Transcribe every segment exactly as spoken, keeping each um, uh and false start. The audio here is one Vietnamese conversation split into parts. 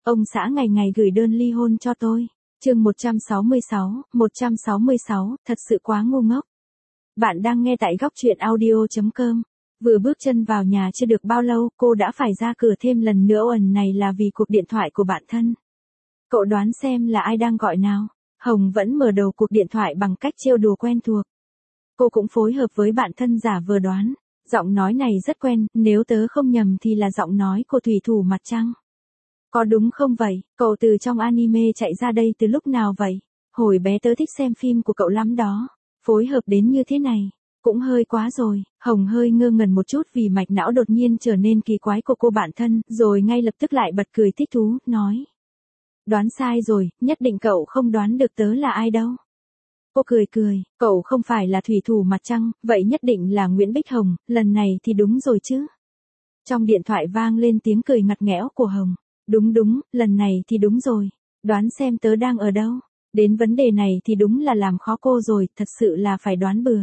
ông xã ngày ngày gửi đơn ly hôn cho tôi. Chương một trăm sáu mươi sáu, một trăm sáu mươi sáu, thật sự quá ngu ngốc. Bạn đang nghe tại góc truyện audio chấm com. Vừa bước chân vào nhà chưa được bao lâu, cô đã phải ra cửa thêm lần nữa, ẩn này là vì cuộc điện thoại của bạn thân. Cậu đoán xem là ai đang gọi nào? Hồng vẫn mở đầu cuộc điện thoại bằng cách trêu đùa quen thuộc. Cô cũng phối hợp với bạn thân giả vờ đoán. Giọng nói này rất quen, nếu tớ không nhầm thì là giọng nói của thủy thủ mặt trăng. Có đúng không vậy? Cậu từ trong anime chạy ra đây từ lúc nào vậy? Hồi bé tớ thích xem phim của cậu lắm đó. Phối hợp đến như thế này, cũng hơi quá rồi. Hồng hơi ngơ ngẩn một chút vì mạch não đột nhiên trở nên kỳ quái của cô bạn thân, rồi ngay lập tức lại bật cười thích thú, nói. Đoán sai rồi, nhất định cậu không đoán được tớ là ai đâu. Cô cười cười, cậu không phải là thủy thủ mặt trăng, vậy nhất định là Nguyễn Bích Hồng, lần này thì đúng rồi chứ. Trong điện thoại vang lên tiếng cười ngặt nghẽo của Hồng. Đúng đúng, lần này thì đúng rồi. Đoán xem tớ đang ở đâu. Đến vấn đề này thì đúng là làm khó cô rồi, thật sự là phải đoán bừa.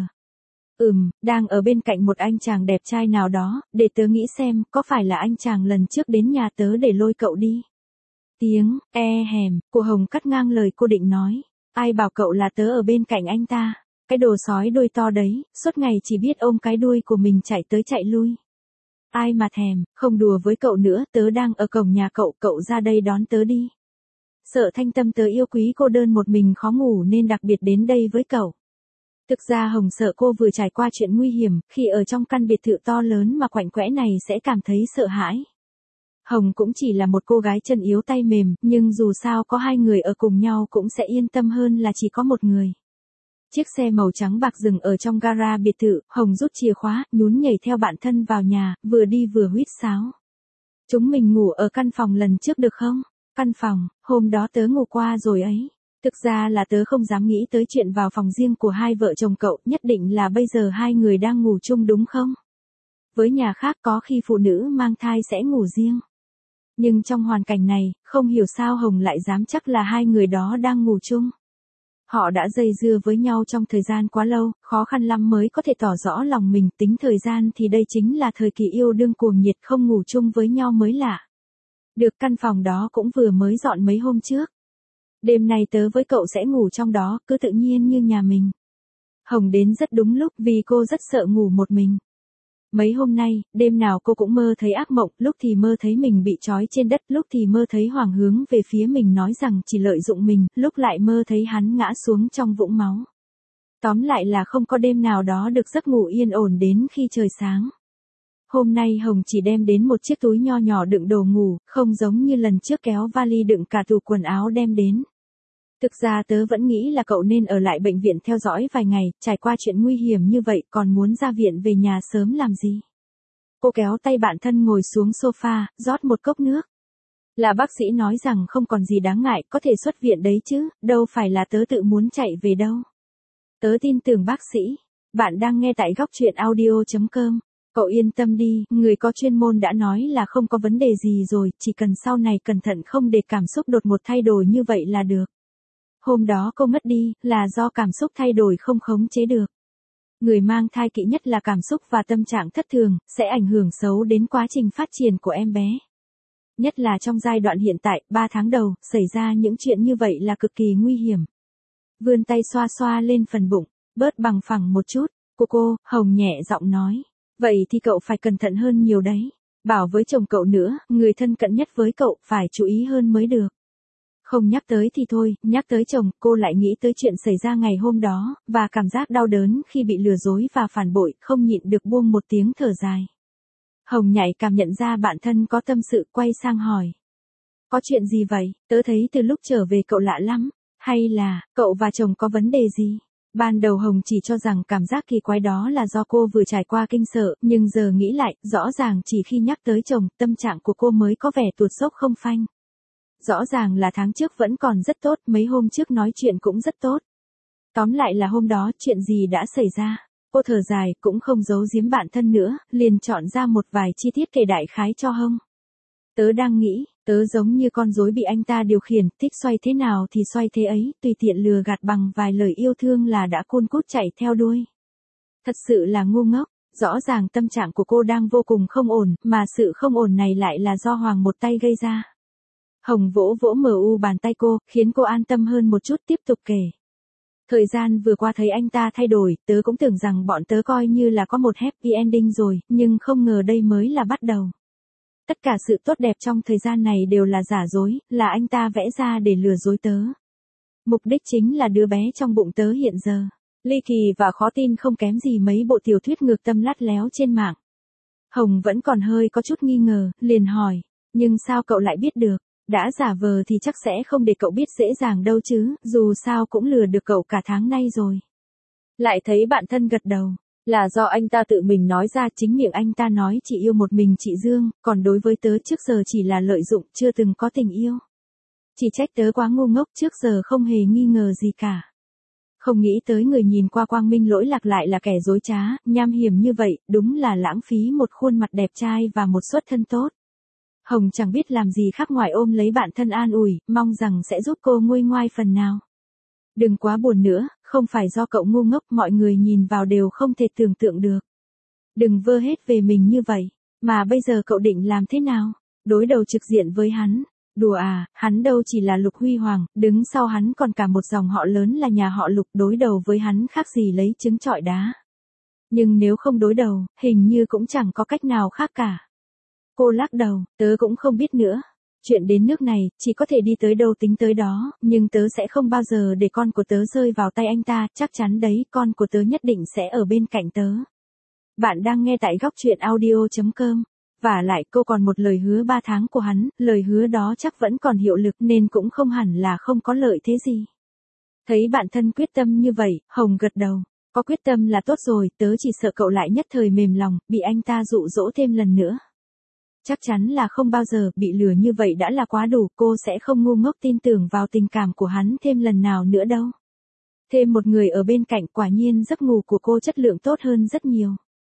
Ừm, đang ở bên cạnh một anh chàng đẹp trai nào đó, để tớ nghĩ xem, có phải là anh chàng lần trước đến nhà tớ để lôi cậu đi. Tiếng, e hèm, của Hồng cắt ngang lời cô định nói. Ai bảo cậu là tớ ở bên cạnh anh ta? Cái đồ sói đuôi to đấy, suốt ngày chỉ biết ôm cái đuôi của mình chạy tới chạy lui. Ai mà thèm, không đùa với cậu nữa, tớ đang ở cổng nhà cậu, cậu ra đây đón tớ đi. Sợ Thanh Tâm tớ yêu quý cô đơn một mình khó ngủ nên đặc biệt đến đây với cậu. Thực ra Hồng sợ cô vừa trải qua chuyện nguy hiểm, khi ở trong căn biệt thự to lớn mà quạnh quẽ này sẽ cảm thấy sợ hãi. Hồng cũng chỉ là một cô gái chân yếu tay mềm, nhưng dù sao có hai người ở cùng nhau cũng sẽ yên tâm hơn là chỉ có một người. Chiếc xe màu trắng bạc dừng ở trong gara biệt thự, Hồng rút chìa khóa, nhún nhảy theo bạn thân vào nhà, vừa đi vừa huýt sáo. Chúng mình ngủ ở căn phòng lần trước được không? Căn phòng, hôm đó tớ ngủ qua rồi ấy. Thực ra là tớ không dám nghĩ tới chuyện vào phòng riêng của hai vợ chồng cậu, nhất định là bây giờ hai người đang ngủ chung đúng không? Với nhà khác có khi phụ nữ mang thai sẽ ngủ riêng. Nhưng trong hoàn cảnh này, không hiểu sao Hồng lại dám chắc là hai người đó đang ngủ chung. Họ đã dây dưa với nhau trong thời gian quá lâu, khó khăn lắm mới có thể tỏ rõ lòng mình, tính thời gian thì đây chính là thời kỳ yêu đương cuồng nhiệt, không ngủ chung với nhau mới lạ. Được, căn phòng đó cũng vừa mới dọn mấy hôm trước. Đêm nay tớ với cậu sẽ ngủ trong đó, cứ tự nhiên như nhà mình. Hồng đến rất đúng lúc vì cô rất sợ ngủ một mình. Mấy hôm nay, đêm nào cô cũng mơ thấy ác mộng, lúc thì mơ thấy mình bị trói trên đất, lúc thì mơ thấy Hoàng hướng về phía mình nói rằng chỉ lợi dụng mình, lúc lại mơ thấy hắn ngã xuống trong vũng máu. Tóm lại là không có đêm nào đó được giấc ngủ yên ổn đến khi trời sáng. Hôm nay Hồng chỉ đem đến một chiếc túi nho nhỏ đựng đồ ngủ, không giống như lần trước kéo vali đựng cả tủ quần áo đem đến. Thực ra tớ vẫn nghĩ là cậu nên ở lại bệnh viện theo dõi vài ngày, trải qua chuyện nguy hiểm như vậy còn muốn ra viện về nhà sớm làm gì. Cô kéo tay bạn thân ngồi xuống sofa, rót một cốc nước. Là bác sĩ nói rằng không còn gì đáng ngại, có thể xuất viện đấy chứ, đâu phải là tớ tự muốn chạy về đâu. Tớ tin tưởng bác sĩ. Bạn đang nghe tại góc truyện audio chấm com. Cậu yên tâm đi, người có chuyên môn đã nói là không có vấn đề gì rồi, chỉ cần sau này cẩn thận không để cảm xúc đột ngột thay đổi như vậy là được. Hôm đó cô ngất đi, là do cảm xúc thay đổi không khống chế được. Người mang thai kỵ nhất là cảm xúc và tâm trạng thất thường, sẽ ảnh hưởng xấu đến quá trình phát triển của em bé. Nhất là trong giai đoạn hiện tại, ba tháng đầu, xảy ra những chuyện như vậy là cực kỳ nguy hiểm. Vươn tay xoa xoa lên phần bụng, bớt bằng phẳng một chút, cô cô, Hồng nhẹ giọng nói. Vậy thì cậu phải cẩn thận hơn nhiều đấy. Bảo với chồng cậu nữa, người thân cận nhất với cậu, phải chú ý hơn mới được. Không nhắc tới thì thôi, nhắc tới chồng, cô lại nghĩ tới chuyện xảy ra ngày hôm đó, và cảm giác đau đớn khi bị lừa dối và phản bội, không nhịn được buông một tiếng thở dài. Hồng nhạy cảm nhận ra bạn thân có tâm sự, quay sang hỏi. Có chuyện gì vậy? Tớ thấy từ lúc trở về cậu lạ lắm. Hay là, cậu và chồng có vấn đề gì? Ban đầu Hồng chỉ cho rằng cảm giác kỳ quái đó là do cô vừa trải qua kinh sợ, nhưng giờ nghĩ lại, rõ ràng chỉ khi nhắc tới chồng, tâm trạng của cô mới có vẻ tuột dốc không phanh. Rõ ràng là tháng trước vẫn còn rất tốt, mấy hôm trước nói chuyện cũng rất tốt. Tóm lại là hôm đó, chuyện gì đã xảy ra? Cô thở dài, cũng không giấu giếm bạn thân nữa, liền chọn ra một vài chi tiết kể đại khái cho Hồng. Tớ đang nghĩ, tớ giống như con rối bị anh ta điều khiển, thích xoay thế nào thì xoay thế ấy, tùy tiện lừa gạt bằng vài lời yêu thương là đã cun cút chạy theo đuôi. Thật sự là ngu ngốc, rõ ràng tâm trạng của cô đang vô cùng không ổn, mà sự không ổn này lại là do Hoàng một tay gây ra. Hồng vỗ vỗ mờ u bàn tay cô, khiến cô an tâm hơn một chút tiếp tục kể. Thời gian vừa qua thấy anh ta thay đổi, tớ cũng tưởng rằng bọn tớ coi như là có một happy ending rồi, nhưng không ngờ đây mới là bắt đầu. Tất cả sự tốt đẹp trong thời gian này đều là giả dối, là anh ta vẽ ra để lừa dối tớ. Mục đích chính là đứa bé trong bụng tớ hiện giờ. Ly kỳ và khó tin không kém gì mấy bộ tiểu thuyết ngược tâm lắt léo trên mạng. Hồng vẫn còn hơi có chút nghi ngờ, liền hỏi, nhưng sao cậu lại biết được? Đã giả vờ thì chắc sẽ không để cậu biết dễ dàng đâu chứ, dù sao cũng lừa được cậu cả tháng nay rồi. Lại thấy bạn thân gật đầu, là do anh ta tự mình nói ra, chính miệng anh ta nói chỉ yêu một mình chị Dương, còn đối với tớ trước giờ chỉ là lợi dụng, chưa từng có tình yêu. Chỉ trách tớ quá ngu ngốc, trước giờ không hề nghi ngờ gì cả. Không nghĩ tới người nhìn qua quang minh lỗi lạc lại là kẻ dối trá, nham hiểm như vậy, đúng là lãng phí một khuôn mặt đẹp trai và một xuất thân tốt. Hồng chẳng biết làm gì khác ngoài ôm lấy bạn thân an ủi, mong rằng sẽ giúp cô nguôi ngoai phần nào. Đừng quá buồn nữa, không phải do cậu ngu ngốc, mọi người nhìn vào đều không thể tưởng tượng được. Đừng vơ hết về mình như vậy, mà bây giờ cậu định làm thế nào? Đối đầu trực diện với hắn. Đùa à, hắn đâu chỉ là Lục Huy Hoàng, đứng sau hắn còn cả một dòng họ lớn là nhà họ Lục, đối đầu với hắn khác gì lấy trứng trọi đá. Nhưng nếu không đối đầu, hình như cũng chẳng có cách nào khác cả. Cô lắc đầu, tớ cũng không biết nữa. Chuyện đến nước này, chỉ có thể đi tới đâu tính tới đó, nhưng tớ sẽ không bao giờ để con của tớ rơi vào tay anh ta, chắc chắn đấy, con của tớ nhất định sẽ ở bên cạnh tớ. Bạn đang nghe tại góc truyện audio chấm com. Và lại cô còn một lời hứa ba tháng của hắn, lời hứa đó chắc vẫn còn hiệu lực nên cũng không hẳn là không có lợi thế gì. Thấy bạn thân quyết tâm như vậy, Hồng gật đầu. Có quyết tâm là tốt rồi, tớ chỉ sợ cậu lại nhất thời mềm lòng, bị anh ta dụ dỗ thêm lần nữa. Chắc chắn là không bao giờ, bị lừa như vậy đã là quá đủ, cô sẽ không ngu ngốc tin tưởng vào tình cảm của hắn thêm lần nào nữa đâu. Thêm một người ở bên cạnh, quả nhiên giấc ngủ của cô chất lượng tốt hơn rất nhiều.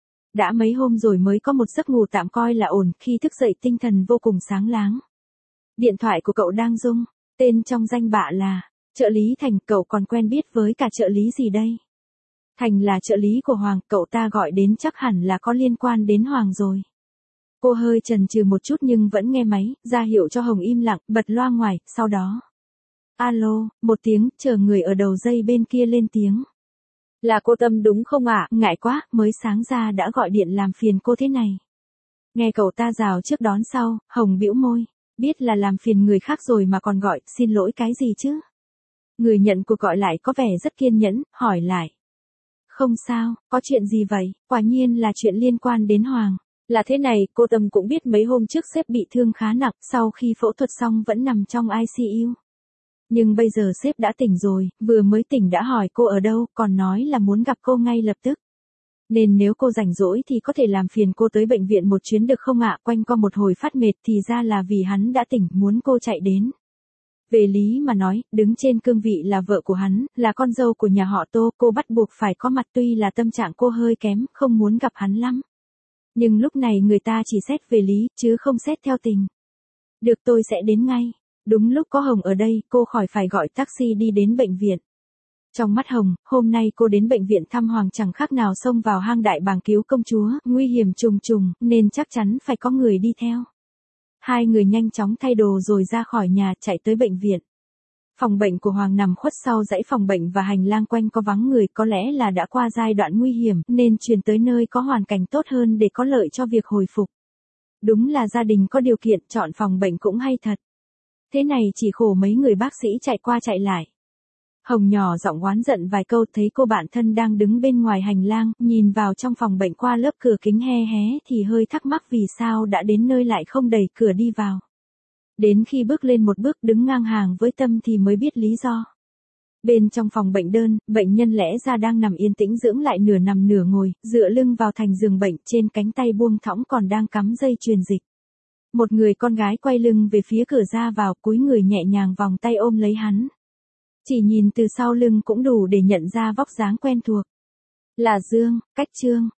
Đã mấy hôm rồi mới có một giấc ngủ tạm coi là ổn, khi thức dậy tinh thần vô cùng sáng láng. Điện thoại của cậu đang rung, tên trong danh bạ là trợ lý Thành, cậu còn quen biết với cả trợ lý gì đây? Thành là trợ lý của Hoàng, cậu ta gọi đến chắc hẳn là có liên quan đến Hoàng rồi. Cô hơi chần chừ một chút nhưng vẫn nghe máy, ra hiệu cho Hồng im lặng, bật loa ngoài, sau đó. Alo, một tiếng, chờ người ở đầu dây bên kia lên tiếng. Là cô Tâm đúng không ạ? Ngại quá, mới sáng ra đã gọi điện làm phiền cô thế này. Nghe cậu ta rào trước đón sau, Hồng bĩu môi. Biết là làm phiền người khác rồi mà còn gọi, xin lỗi cái gì chứ? Người nhận cuộc gọi lại có vẻ rất kiên nhẫn, hỏi lại. Không sao, có chuyện gì vậy? Quả nhiên là chuyện liên quan đến Hoàng. Là thế này, cô Tâm cũng biết mấy hôm trước sếp bị thương khá nặng, sau khi phẫu thuật xong vẫn nằm trong i xê u. Nhưng bây giờ sếp đã tỉnh rồi, vừa mới tỉnh đã hỏi cô ở đâu, còn nói là muốn gặp cô ngay lập tức. Nên nếu cô rảnh rỗi thì có thể làm phiền cô tới bệnh viện một chuyến được không ạ? Quanh co một hồi phát mệt thì ra là vì hắn đã tỉnh, muốn cô chạy đến. Về lý mà nói, đứng trên cương vị là vợ của hắn, là con dâu của nhà họ Tô, cô bắt buộc phải có mặt, tuy là tâm trạng cô hơi kém, không muốn gặp hắn lắm. Nhưng lúc này người ta chỉ xét về lý, chứ không xét theo tình. Được, tôi sẽ đến ngay. Đúng lúc có Hồng ở đây, cô khỏi phải gọi taxi đi đến bệnh viện. Trong mắt Hồng, hôm nay cô đến bệnh viện thăm Hoàng chẳng khác nào xông vào hang đại bàng cứu công chúa, nguy hiểm trùng trùng, nên chắc chắn phải có người đi theo. Hai người nhanh chóng thay đồ rồi ra khỏi nhà, chạy tới bệnh viện. Phòng bệnh của Hoàng nằm khuất sau dãy phòng bệnh và hành lang quanh có vắng người, có lẽ là đã qua giai đoạn nguy hiểm, nên chuyển tới nơi có hoàn cảnh tốt hơn để có lợi cho việc hồi phục. Đúng là gia đình có điều kiện, chọn phòng bệnh cũng hay thật. Thế này chỉ khổ mấy người bác sĩ chạy qua chạy lại. Hồng nhỏ giọng oán giận vài câu, thấy cô bạn thân đang đứng bên ngoài hành lang, nhìn vào trong phòng bệnh qua lớp cửa kính he hé thì hơi thắc mắc vì sao đã đến nơi lại không đẩy cửa đi vào. Đến khi bước lên một bước đứng ngang hàng với Tâm thì mới biết lý do. Bên trong phòng bệnh đơn, bệnh nhân lẽ ra đang nằm yên tĩnh dưỡng lại nửa nằm nửa ngồi, dựa lưng vào thành giường bệnh, trên cánh tay buông thõng còn đang cắm dây truyền dịch. Một người con gái quay lưng về phía cửa ra vào, cúi người nhẹ nhàng vòng tay ôm lấy hắn. Chỉ nhìn từ sau lưng cũng đủ để nhận ra vóc dáng quen thuộc. Là Dương, Cách Trương.